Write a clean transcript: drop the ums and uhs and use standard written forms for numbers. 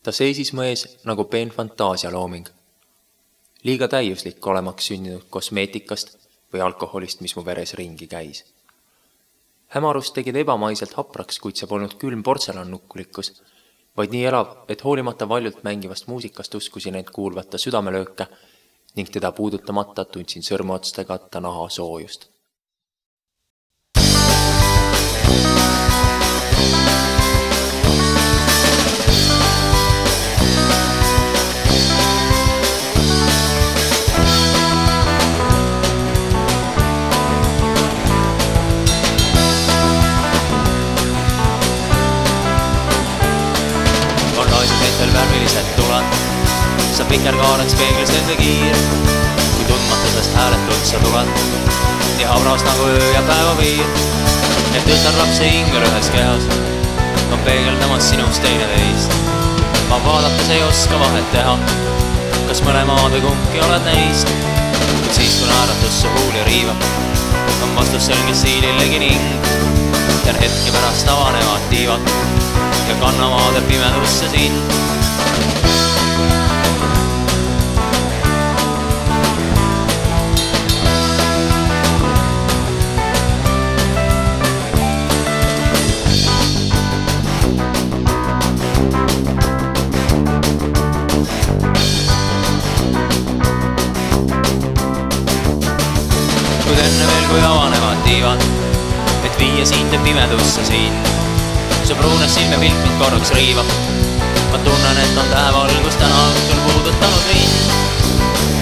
Ta seisis mu ees nagu peen fantaasialooming. Liiga täiuslik olemaks sündinud kosmeetikast või alkoholist, mis mu veres ringi käis. Hämarust tegid ebamaiselt hapraks, kuid see polnud külm portselannukkulikkus, vaid nii elav, et hoolimata valjult mängivast muusikast uskusin end kuulvata südamelööke ning teda puudutamata tundsin sõrmeotstega ta naha soojust. Värvilised tulad, sa vikerkaareks peeglis enda kiir, kui tundmatusest hääletult sa tulad, nii habras nagu öö ja päevaviir. Et tütar lapse hingel ühes kehas on peegeldamas sinust teineteist. Ma vaadates ei oska vahet teha, kas mõlemaad või kumbki oled neist. Kuid siis, kui naeratus su huuli riivab, on vastus selge stiilillegi ning tean hetke pärast avanevad tiivad ja kannamaade pimedusse sind. Kuid enne veel, kui avanevad tiivad, et viia sind ja pimedusse siin. Su pruunes silmepilk mind korraks riivab. Ma tunnen, et on tähevalgus täna õhtul puudutanud mind.